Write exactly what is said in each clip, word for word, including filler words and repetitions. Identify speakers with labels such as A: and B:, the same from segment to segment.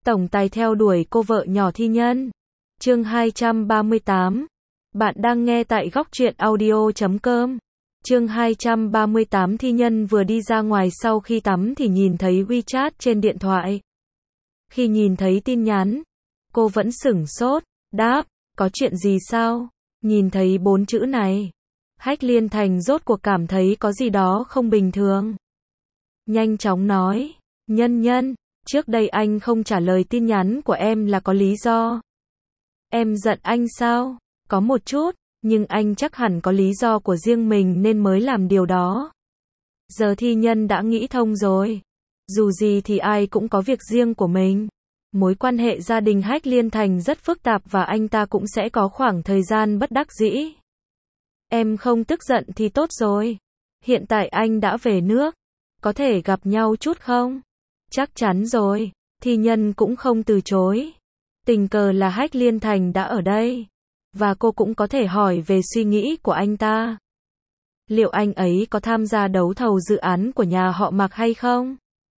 A: tổng tài theo đuổi cô vợ nhỏ Thi Nhân. Chương hai trăm ba mươi tám. Bạn đang nghe tại góc truyện audio chấm com. Chương hai trăm ba mươi tám. Thi Nhân vừa đi ra ngoài sau khi tắm thì nhìn thấy WeChat trên điện thoại. Khi nhìn thấy tin nhắn, cô vẫn sửng sốt, đáp, có chuyện gì sao? Nhìn thấy bốn chữ này, Hách Liên Thành rốt cuộc cảm thấy có gì đó không bình thường. Nhanh chóng nói, Nhân Nhân, trước đây anh không trả lời tin nhắn của em là có lý do. Em giận anh sao? Có một chút, nhưng anh chắc hẳn có lý do của riêng mình nên mới làm điều đó. Giờ Thi Nhân đã nghĩ thông rồi. Dù gì thì ai cũng có việc riêng của mình. Mối quan hệ gia đình Hách Liên Thành rất phức tạp và anh ta cũng sẽ có khoảng thời gian bất đắc dĩ. Em không tức giận thì tốt rồi. Hiện tại anh đã về nước. Có thể gặp nhau chút không? Chắc chắn rồi. Thi Nhân cũng không từ chối. Tình cờ là Hách Liên Thành đã ở đây. Và cô cũng có thể hỏi về suy nghĩ của anh ta. Liệu anh ấy có tham gia đấu thầu dự án của nhà họ Mạc hay không?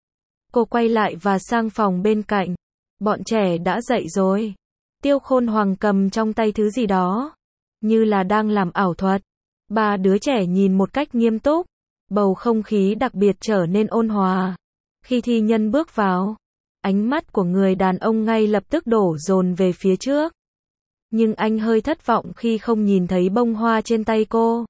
A: Cô quay lại và sang phòng bên cạnh. Bọn trẻ đã dậy rồi. Tiêu Khôn Hoàng cầm trong tay thứ gì đó, như là đang làm ảo thuật. Ba đứa trẻ nhìn một cách nghiêm túc. Bầu không khí đặc biệt trở nên ôn hòa. Khi Thi Nhân bước vào, ánh mắt của người đàn ông ngay lập tức đổ dồn về phía trước. Nhưng anh hơi thất vọng khi không nhìn thấy bông hoa trên tay cô.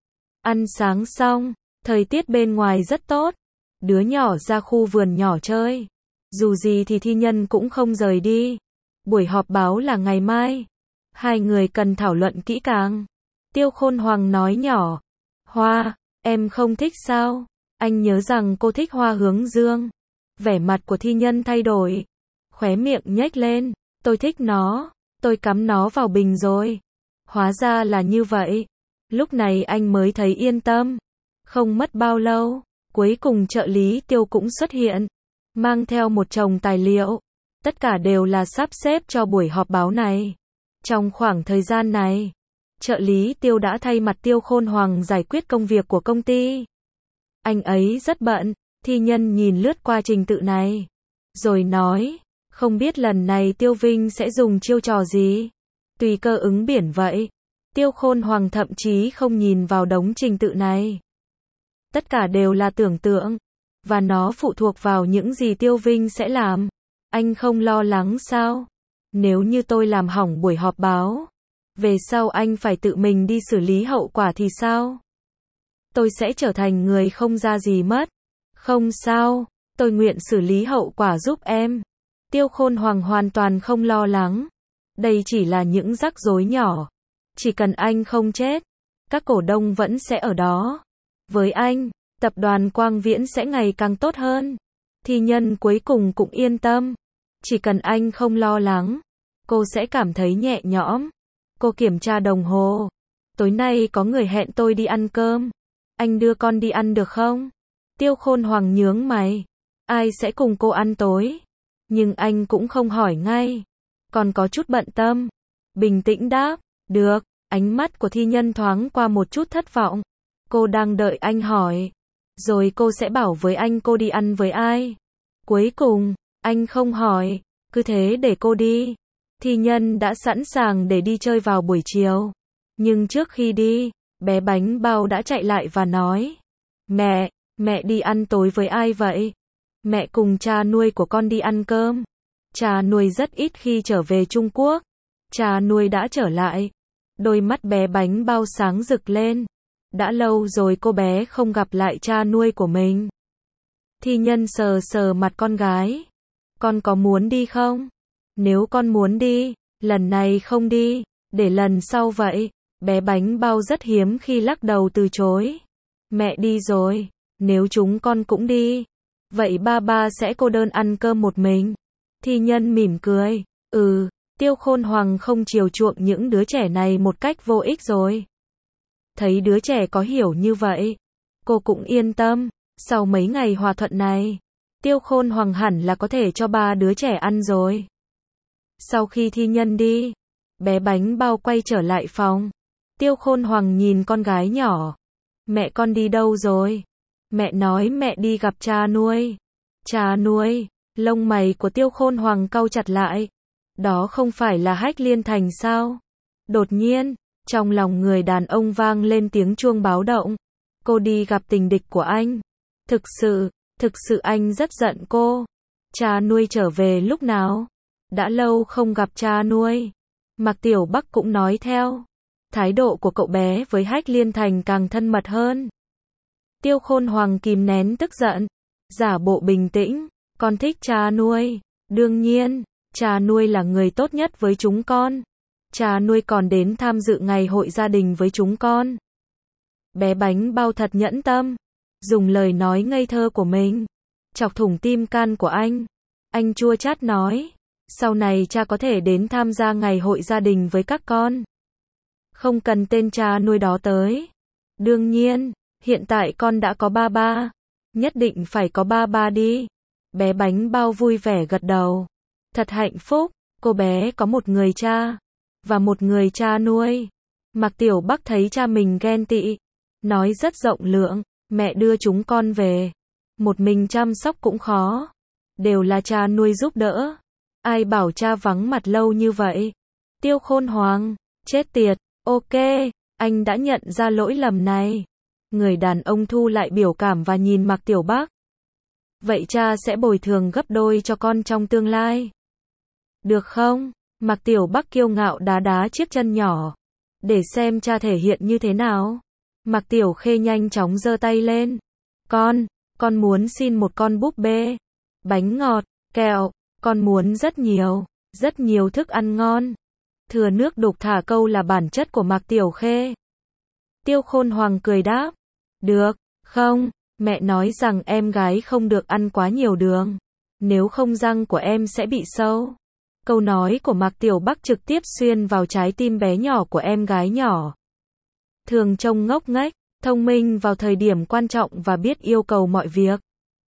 A: Ăn sáng xong, thời tiết bên ngoài rất tốt. Đứa nhỏ ra khu vườn nhỏ chơi. Dù gì thì Thi Nhân cũng không rời đi. Buổi họp báo là ngày mai. Hai người cần thảo luận kỹ càng. Tiêu Khôn Hoàng nói nhỏ. Hoa, em không thích sao? Anh nhớ rằng cô thích hoa hướng dương. Vẻ mặt của Thi Nhân thay đổi. Khóe miệng nhếch lên. Tôi thích nó. Tôi cắm nó vào bình rồi. Hóa ra là như vậy. Lúc này anh mới thấy yên tâm. Không mất bao lâu, cuối cùng trợ lý Tiêu cũng xuất hiện. Mang theo một chồng tài liệu. Tất cả đều là sắp xếp cho buổi họp báo này. Trong khoảng thời gian này, trợ lý Tiêu đã thay mặt Tiêu Khôn Hoàng giải quyết công việc của công ty. Anh ấy rất bận. Thi Nhân nhìn lướt qua trình tự này, rồi nói, không biết lần này Tiêu Vinh sẽ dùng chiêu trò gì. Tùy cơ ứng biển vậy. Tiêu Khôn Hoàng thậm chí không nhìn vào đống trình tự này. Tất cả đều là tưởng tượng, và nó phụ thuộc vào những gì Tiêu Vinh sẽ làm. Anh không lo lắng sao? Nếu như tôi làm hỏng buổi họp báo, về sau anh phải tự mình đi xử lý hậu quả thì sao? Tôi sẽ trở thành người không ra gì mất. Không sao, tôi nguyện xử lý hậu quả giúp em. Tiêu Khôn Hoàng hoàn toàn không lo lắng. Đây chỉ là những rắc rối nhỏ. Chỉ cần anh không chết, các cổ đông vẫn sẽ ở đó. Với anh, tập đoàn Quang Viễn sẽ ngày càng tốt hơn. Thi Nhân cuối cùng cũng yên tâm. Chỉ cần anh không lo lắng, cô sẽ cảm thấy nhẹ nhõm. Cô kiểm tra đồng hồ. Tối nay có người hẹn tôi đi ăn cơm. Anh đưa con đi ăn được không? Tiêu Khôn Hoàng nhướng mày. Ai sẽ cùng cô ăn tối? Nhưng anh cũng không hỏi ngay. Còn có chút bận tâm. Bình tĩnh đáp. Được. Ánh mắt của Thi Nhân thoáng qua một chút thất vọng. Cô đang đợi anh hỏi. Rồi cô sẽ bảo với anh cô đi ăn với ai. Cuối cùng, anh không hỏi. Cứ thế để cô đi. Thi Nhân đã sẵn sàng để đi chơi vào buổi chiều. Nhưng trước khi đi, bé bánh bao đã chạy lại và nói. Mẹ, mẹ đi ăn tối với ai vậy? Mẹ cùng cha nuôi của con đi ăn cơm. Cha nuôi rất ít khi trở về Trung Quốc. Cha nuôi đã trở lại. Đôi mắt bé bánh bao sáng rực lên. Đã lâu rồi cô bé không gặp lại cha nuôi của mình. Thi Nhân sờ sờ mặt con gái. Con có muốn đi không? Nếu con muốn đi, lần này không đi, để lần sau vậy. Bé bánh bao rất hiếm khi lắc đầu từ chối. Mẹ đi rồi, nếu chúng con cũng đi, vậy ba ba sẽ cô đơn ăn cơm một mình. Thi Nhân mỉm cười. Ừ, Tiêu Khôn Hoàng không chiều chuộng những đứa trẻ này một cách vô ích rồi. Thấy đứa trẻ có hiểu như vậy, cô cũng yên tâm. Sau mấy ngày hòa thuận này, Tiêu Khôn Hoàng hẳn là có thể cho ba đứa trẻ ăn rồi. Sau khi Thi Nhân đi, bé bánh bao quay trở lại phòng. Tiêu Khôn Hoàng nhìn con gái nhỏ. Mẹ con đi đâu rồi? Mẹ nói mẹ đi gặp cha nuôi. Cha nuôi? Lông mày của Tiêu Khôn Hoàng cau chặt lại. Đó không phải là Hách Liên Thành sao? Đột nhiên, trong lòng người đàn ông vang lên tiếng chuông báo động. Cô đi gặp tình địch của anh. Thực sự, thực sự anh rất giận cô. Cha nuôi trở về lúc nào? Đã lâu không gặp cha nuôi. Mạc Tiểu Bắc cũng nói theo. Thái độ của cậu bé với Hách Liên Thành càng thân mật hơn. Tiêu Khôn Hoàng kìm nén tức giận, giả bộ bình tĩnh. Con thích cha nuôi. Đương nhiên, cha nuôi là người tốt nhất với chúng con. Cha nuôi còn đến tham dự ngày hội gia đình với chúng con. Bé bánh bao thật nhẫn tâm. Dùng lời nói ngây thơ của mình chọc thủng tim can của anh. Anh chua chát nói. Sau này cha có thể đến tham gia ngày hội gia đình với các con. Không cần tên cha nuôi đó tới. Đương nhiên, hiện tại con đã có ba ba. Nhất định phải có ba ba đi. Bé bánh bao vui vẻ gật đầu. Thật hạnh phúc, cô bé có một người cha. Và một người cha nuôi. Mạc Tiểu Bắc thấy cha mình ghen tị. Nói rất rộng lượng. Mẹ đưa chúng con về. Một mình chăm sóc cũng khó. Đều là cha nuôi giúp đỡ. Ai bảo cha vắng mặt lâu như vậy? Tiêu Khôn Hoàng, chết tiệt. Ok, anh đã nhận ra lỗi lầm này. Người đàn ông thu lại biểu cảm và nhìn Mạc Tiểu Bắc. Vậy cha sẽ bồi thường gấp đôi cho con trong tương lai. Được không? Mạc Tiểu Bắc kiêu ngạo đá đá chiếc chân nhỏ. Để xem cha thể hiện như thế nào. Mạc Tiểu Khê nhanh chóng giơ tay lên. Con, con muốn xin một con búp bê. Bánh ngọt, kẹo, con muốn rất nhiều, rất nhiều thức ăn ngon. Thừa nước đục thả câu là bản chất của Mạc Tiểu Khê. Tiêu Khôn Hoàng cười đáp. Được, không, mẹ nói rằng em gái không được ăn quá nhiều đường. Nếu không răng của em sẽ bị sâu. Câu nói của Mạc Tiểu Bắc trực tiếp xuyên vào trái tim bé nhỏ của em gái nhỏ. Thường trông ngốc nghếch, thông minh vào thời điểm quan trọng và biết yêu cầu mọi việc.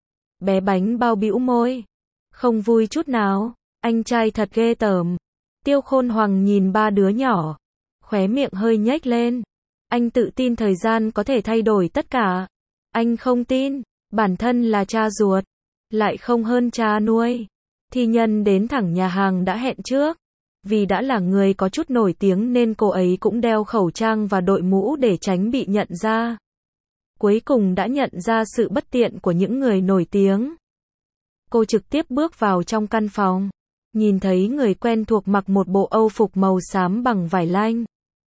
A: Bé bánh bao bĩu môi. Không vui chút nào, anh trai thật ghê tởm. Tiêu Khôn Hoàng nhìn ba đứa nhỏ. Khóe miệng hơi nhếch lên. Anh tự tin thời gian có thể thay đổi tất cả. Anh không tin, bản thân là cha ruột. Lại không hơn cha nuôi. Thi Nhân đến thẳng nhà hàng đã hẹn trước. Vì đã là người có chút nổi tiếng nên cô ấy cũng đeo khẩu trang và đội mũ để tránh bị nhận ra. Cuối cùng đã nhận ra sự bất tiện của những người nổi tiếng. Cô trực tiếp bước vào trong căn phòng. Nhìn thấy người quen thuộc mặc một bộ âu phục màu xám bằng vải lanh.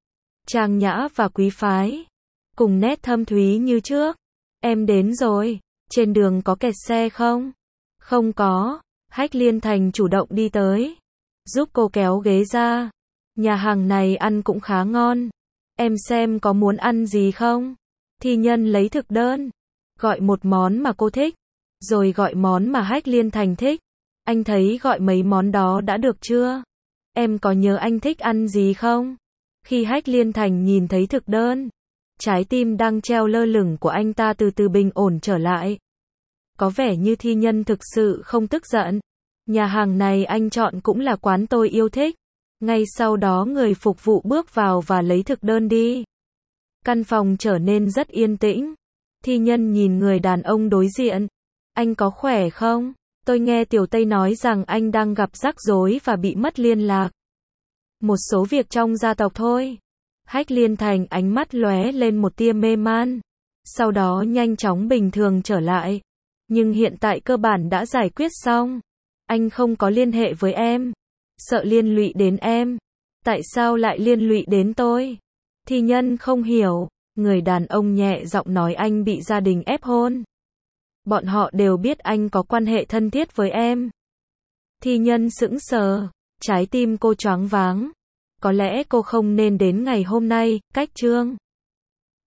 A: Trang nhã và quý phái. Cùng nét thâm thúy như trước. Em đến rồi. Trên đường có kẹt xe không? Không có. Hách Liên Thành chủ động đi tới. Giúp cô kéo ghế ra. Nhà hàng này ăn cũng khá ngon. Em xem có muốn ăn gì không? Thi Nhân lấy thực đơn. Gọi một món mà cô thích. Rồi gọi món mà Hách Liên Thành thích. Anh thấy gọi mấy món đó đã được chưa? Em có nhớ anh thích ăn gì không? Khi Hách Liên Thành nhìn thấy thực đơn, trái tim đang treo lơ lửng của anh ta từ từ bình ổn trở lại. Có vẻ như Thi Nhân thực sự không tức giận. Nhà hàng này anh chọn cũng là quán tôi yêu thích. Ngay sau đó người phục vụ bước vào và lấy thực đơn đi. Căn phòng trở nên rất yên tĩnh. Thi Nhân nhìn người đàn ông đối diện. Anh có khỏe không? Tôi nghe Tiểu Tây nói rằng anh đang gặp rắc rối và bị mất liên lạc. Một số việc trong gia tộc thôi. Hách Liên Thành ánh mắt lóe lên một tia mê man. Sau đó nhanh chóng bình thường trở lại. Nhưng hiện tại cơ bản đã giải quyết xong. Anh không có liên hệ với em. Sợ liên lụy đến em. Tại sao lại liên lụy đến tôi? Thi Nhân không hiểu. Người đàn ông nhẹ giọng nói anh bị gia đình ép hôn. Bọn họ đều biết anh có quan hệ thân thiết với em. Thi Nhân sững sờ. Trái tim cô choáng váng. Có lẽ cô không nên đến ngày hôm nay, cách chương.